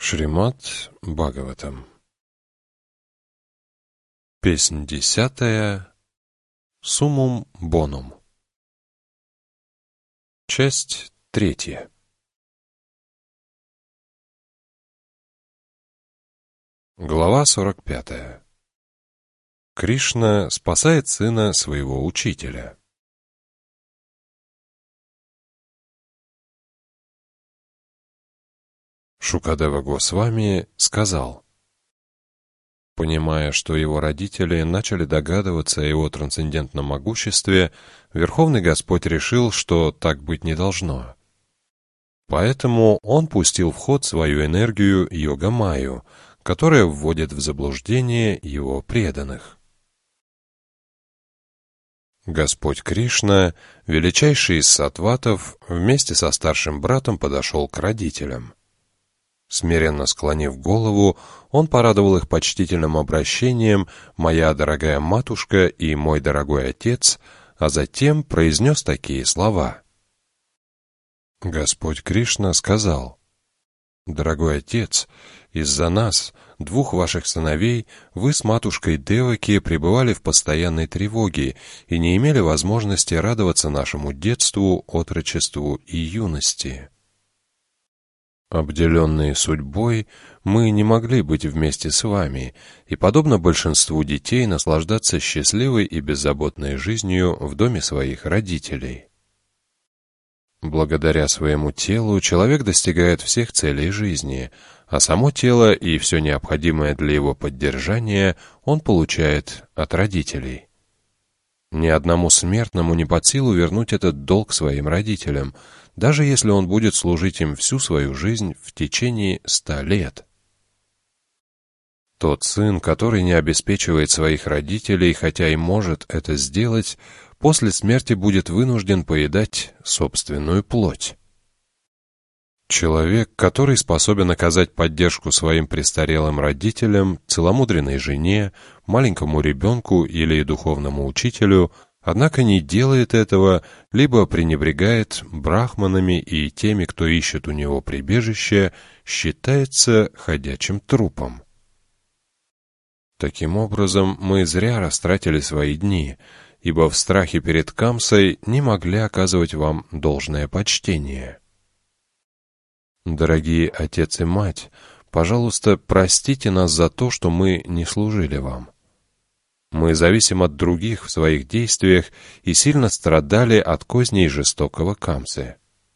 Шримад Бхагаватам. Песнь 10. Суммум Бонум. Часть 3. Глава 45. Кришна спасает сына своего учителя. Шукадева Госвами сказал: понимая, что его родители начали догадываться о его трансцендентном могуществе, Верховный Господь решил, что так быть не должно. Поэтому он пустил в ход свою энергию Йога-майю, которая вводит в заблуждение его преданных. Господь Кришна, величайший из саттватов, вместе со старшим братом подошел к родителям. Смиренно склонив голову, он порадовал их почтительным обращением «Моя дорогая матушка» и «Мой дорогой отец», а затем произнес такие слова. Господь Кришна сказал: «Дорогой отец, из-за нас, двух ваших сыновей, вы с матушкой Деваки пребывали в постоянной тревоге и не имели возможности радоваться нашему детству, отрочеству и юности. Обделенные судьбой, мы не могли быть вместе с вами и, подобно большинству детей, наслаждаться счастливой и беззаботной жизнью в доме своих родителей. Благодаря своему телу человек достигает всех целей жизни, а само тело и все необходимое для его поддержания он получает от родителей. Ни одному смертному не под силу вернуть этот долг своим родителям, даже если он будет служить им всю свою жизнь в течение 100 лет. Тот сын, который не обеспечивает своих родителей, хотя и может это сделать, после смерти будет вынужден поедать собственную плоть. Человек, который способен оказать поддержку своим престарелым родителям, целомудренной жене, маленькому ребенку или духовному учителю, однако не делает этого, либо пренебрегает брахманами и теми, кто ищет у него прибежище, считается ходячим трупом. Таким образом, мы зря растратили свои дни, ибо в страхе перед Камсой не могли оказывать вам должное почтение. Дорогие отец и мать, пожалуйста, простите нас за то, что мы не служили вам. Мы зависим от других в своих действиях и сильно страдали от козней жестокого Камсы.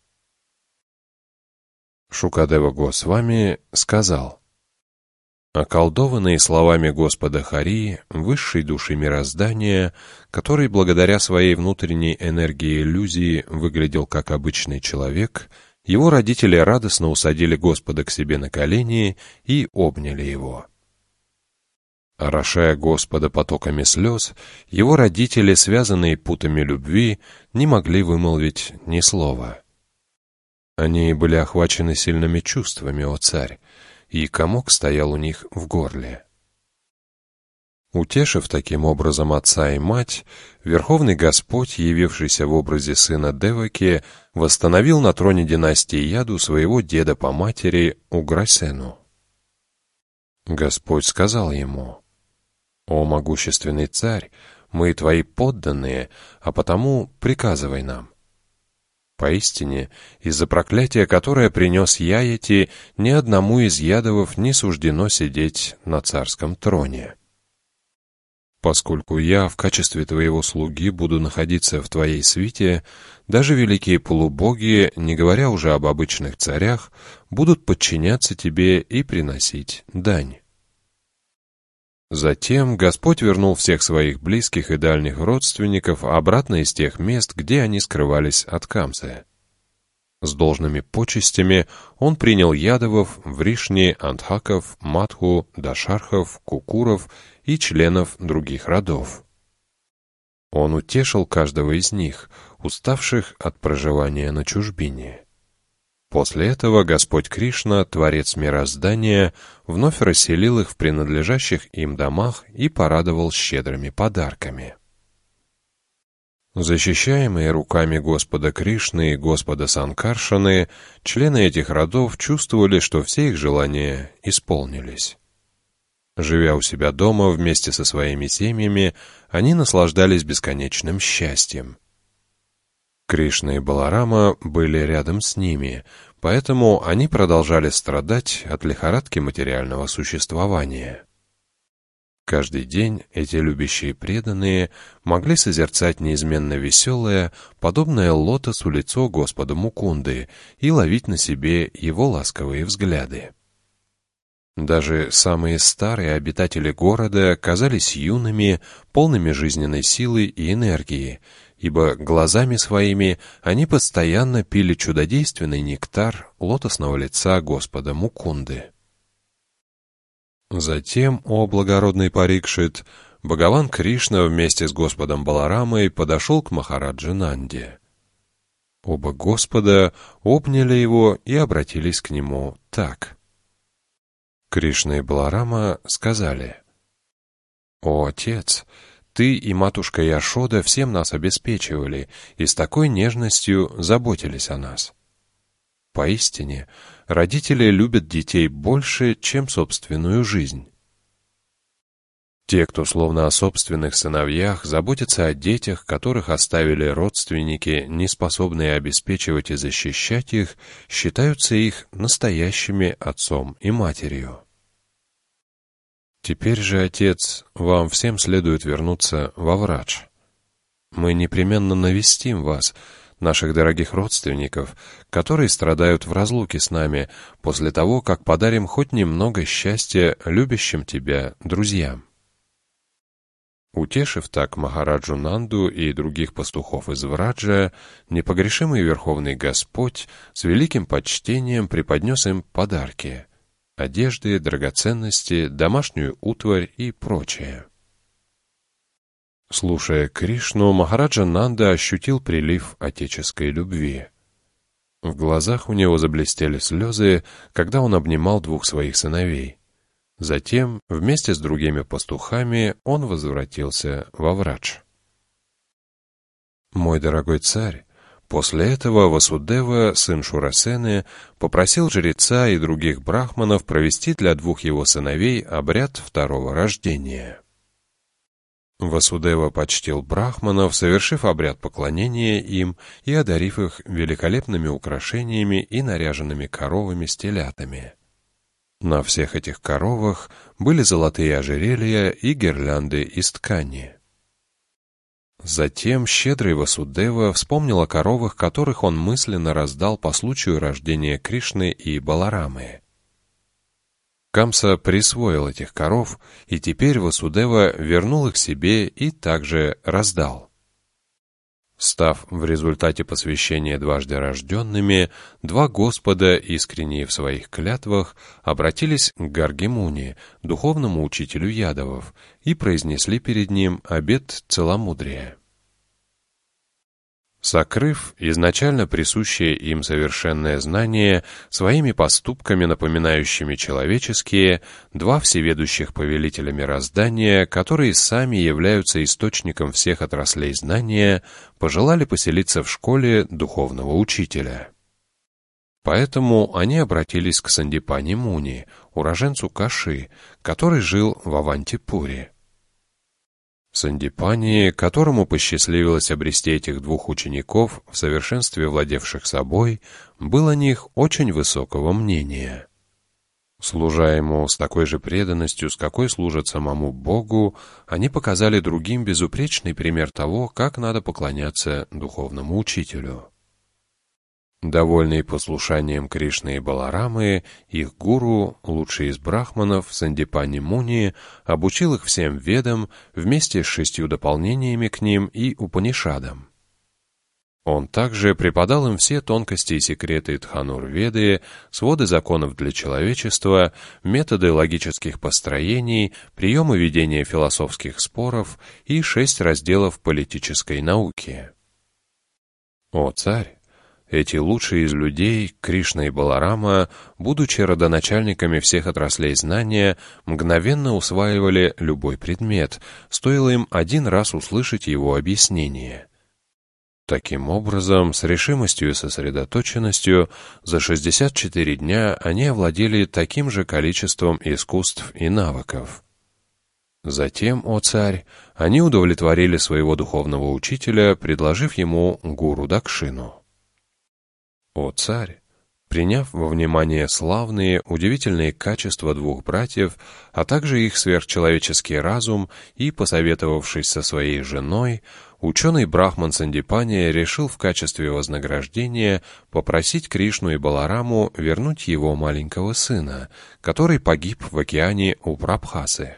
Шукадева Госвами сказал: околдованные словами Господа Хари, высшей души мироздания, который благодаря своей внутренней энергии иллюзии выглядел как обычный человек, его родители радостно усадили Господа к себе на колени и обняли его. Орошая Господа потоками слез, его родители, связанные путами любви, не могли вымолвить ни слова. Они были охвачены сильными чувствами, о царь, и комок стоял у них в горле. Утешив таким образом отца и мать, Верховный Господь, явившийся в образе сына Деваки, восстановил на троне династии Яду своего деда по матери Уграсену. Господь сказал ему: «О могущественный царь, мы твои подданные, а потому приказывай нам». Поистине, из-за проклятия, которое принес Яяти, ни одному из ядовов не суждено сидеть на царском троне. Поскольку я в качестве твоего слуги буду находиться в твоей свите, даже великие полубоги, не говоря уже об обычных царях, будут подчиняться тебе и приносить дань. Затем Господь вернул всех своих близких и дальних родственников обратно из тех мест, где они скрывались от Камсы. С должными почестями он принял ядовов, вришни, антхаков, матху, дашархов, кукуров и членов других родов. Он утешил каждого из них, уставших от проживания на чужбине. После этого Господь Кришна, Творец мироздания, вновь расселил их в принадлежащих им домах и порадовал щедрыми подарками. Защищаемые руками Господа Кришны и Господа Санкаршаны, члены этих родов чувствовали, что все их желания исполнились. Живя у себя дома вместе со своими семьями, они наслаждались бесконечным счастьем. Кришна и Баларама были рядом с ними, поэтому они продолжали страдать от лихорадки материального существования. Каждый день эти любящие преданные могли созерцать неизменно веселое, подобное лотосу лицо Господа Мукунды и ловить на себе его ласковые взгляды. Даже самые старые обитатели города казались юными, полными жизненной силы и энергии, ибо глазами своими они постоянно пили чудодейственный нектар лотосного лица Господа Мукунды. Затем, о благородный Парикшит, Бхагаван Кришна вместе с Господом Баларамой подошел к Махараджи Нанде. Оба Господа обняли его и обратились к нему так. Кришна и Баларама сказали: «О, Отец, Ты и матушка Яшода всем нас обеспечивали и с такой нежностью заботились о нас. Поистине, родители любят детей больше, чем собственную жизнь. Те, кто словно о собственных сыновьях, заботятся о детях, которых оставили родственники, не способные обеспечивать и защищать их, считаются их настоящими отцом и матерью. Теперь же, Отец, вам всем следует вернуться во Врадж. Мы непременно навестим вас, наших дорогих родственников, которые страдают в разлуке с нами, после того, как подарим хоть немного счастья любящим тебя друзьям». Утешив так Махараджу Нанду и других пастухов из Враджа, непогрешимый Верховный Господь с великим почтением преподнес им подарки — одежды, драгоценности, домашнюю утварь и прочее. Слушая Кришну, Махараджа Нанда ощутил прилив отеческой любви. В глазах у него заблестели слезы, когда он обнимал двух своих сыновей. Затем, вместе с другими пастухами, он возвратился во Врадж. «Мой дорогой царь, после этого Васудева, сын Шурасены, попросил жреца и других брахманов провести для двух его сыновей обряд второго рождения. Васудева почтил брахманов, совершив обряд поклонения им и одарив их великолепными украшениями и наряженными коровами с телятами. На всех этих коровах были золотые ожерелья и гирлянды из ткани. Затем щедрый Васудева вспомнил о коровах, которых он мысленно раздал по случаю рождения Кришны и Баларамы. Камса присвоил этих коров, и теперь Васудева вернул их себе и также раздал. Став в результате посвящения дважды рожденными, два Господа, искренние в своих клятвах, обратились к Гарги-муни, духовному учителю ядовов, и произнесли перед ним обет целомудрия. Сокрыв изначально присущее им совершенное знание, своими поступками, напоминающими человеческие, два всеведущих повелителя мироздания, которые сами являются источником всех отраслей знания, пожелали поселиться в школе духовного учителя. Поэтому они обратились к Сандипани Муни, уроженцу Каши, который жил в Авантипуре. Сандипани, которому посчастливилось обрести этих двух учеников, в совершенстве владевших собой, был о них очень высокого мнения. Служа ему с такой же преданностью, с какой служат самому Богу, они показали другим безупречный пример того, как надо поклоняться духовному учителю. Довольный послушанием Кришны и Баларамы, их гуру, лучший из брахманов, Сандипани Муни, обучил их всем ведам вместе с 6 дополнениями к ним и Упанишадам. Он также преподал им все тонкости и секреты Дханур-веды, своды законов для человечества, методы логических построений, приемы ведения философских споров и 6 разделов политической науки. О царь! Эти лучшие из людей, Кришна и Баларама, будучи родоначальниками всех отраслей знания, мгновенно усваивали любой предмет, стоило им один раз услышать его объяснение. Таким образом, с решимостью и сосредоточенностью, за 64 дня они овладели таким же количеством искусств и навыков. Затем, о царь, они удовлетворили своего духовного учителя, предложив ему гуру Дакшину. О царь, приняв во внимание славные, удивительные качества двух братьев, а также их сверхчеловеческий разум и посоветовавшись со своей женой, ученый брахман Сандипани решил в качестве вознаграждения попросить Кришну и Балараму вернуть его маленького сына, который погиб в океане у Прабхасы.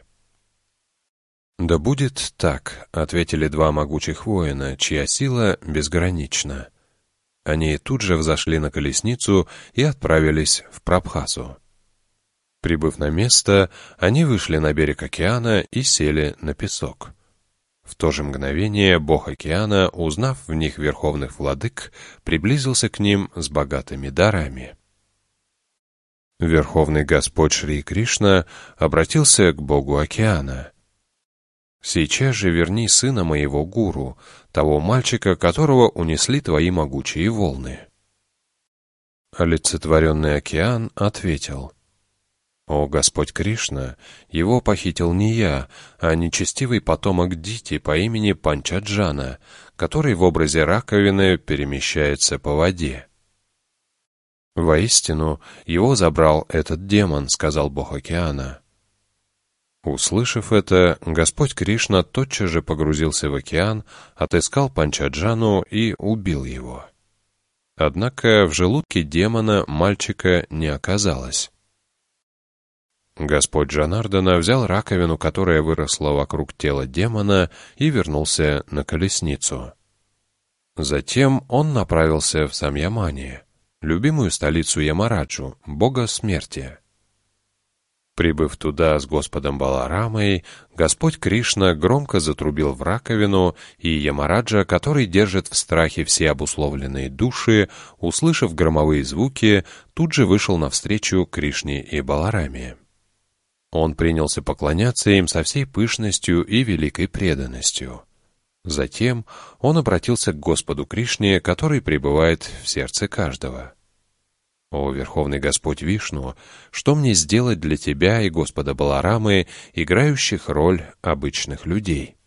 «Да будет так», — ответили два могучих воина, чья сила безгранична. Они тут же взошли на колесницу и отправились в Прабхасу. Прибыв на место, они вышли на берег океана и сели на песок. В то же мгновение бог океана, узнав в них верховных владык, приблизился к ним с богатыми дарами. Верховный Господь Шри Кришна обратился к богу океана. «Сейчас же верни сына моего гуру, того мальчика, которого унесли твои могучие волны». Олицетворенный океан ответил: «О Господь Кришна, его похитил не я, а нечестивый потомок Дити по имени Панчаджана, который в образе раковины перемещается по воде». «Воистину, его забрал этот демон», — сказал бог океана. Услышав это, Господь Кришна тотчас же погрузился в океан, отыскал Панчаджану и убил его. Однако в желудке демона мальчика не оказалось. Господь Джанардана взял раковину, которая выросла вокруг тела демона, и вернулся на колесницу. Затем он направился в Самьямани, любимую столицу Ямараджу, бога смерти. Прибыв туда с Господом Баларамой, Господь Кришна громко затрубил в раковину, и Ямараджа, который держит в страхе все обусловленные души, услышав громовые звуки, тут же вышел навстречу Кришне и Балараме. Он принялся поклоняться им со всей пышностью и великой преданностью. Затем он обратился к Господу Кришне, который пребывает в сердце каждого. «О Верховный Господь Вишну, что мне сделать для Тебя и Господа Баларамы, играющих роль обычных людей?»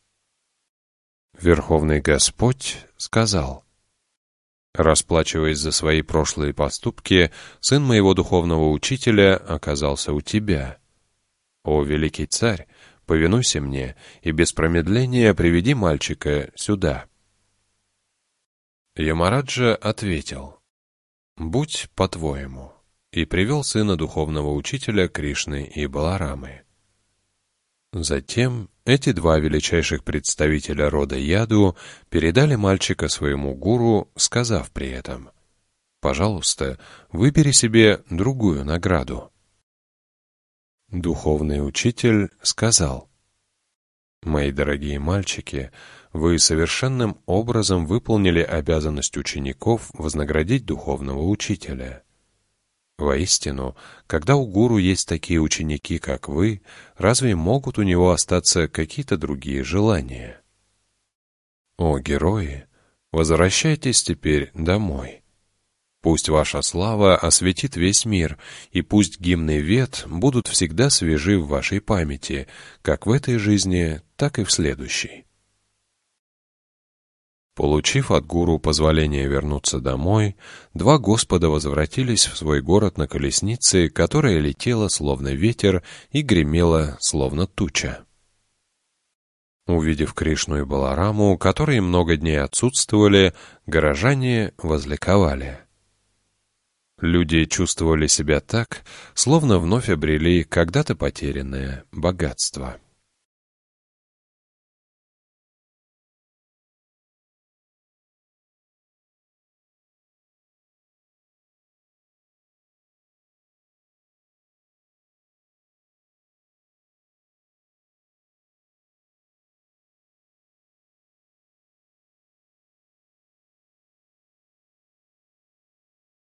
Верховный Господь сказал: «Расплачиваясь за свои прошлые поступки, сын моего духовного учителя оказался у Тебя. О великий царь, повинуйся мне и без промедления приведи мальчика сюда». Ямараджа ответил: «Будь по-твоему», и привел сына духовного учителя Кришны и Баларамы. Затем эти два величайших представителя рода Яду передали мальчика своему гуру, сказав при этом: «Пожалуйста, выбери себе другую награду». Духовный учитель сказал: «Мои дорогие мальчики, вы совершенным образом выполнили обязанность учеников вознаградить духовного учителя. Воистину, когда у гуру есть такие ученики, как вы, разве могут у него остаться какие-то другие желания? О герои, возвращайтесь теперь домой. Пусть ваша слава осветит весь мир, и пусть гимны Вед будут всегда свежи в вашей памяти, как в этой жизни, так и в следующей». Получив от гуру позволение вернуться домой, два господа возвратились в свой город на колеснице, которая летела словно ветер и гремела словно туча. Увидев Кришну и Балараму, которые много дней отсутствовали, горожане возликовали. Люди чувствовали себя так, словно вновь обрели когда-то потерянное богатство.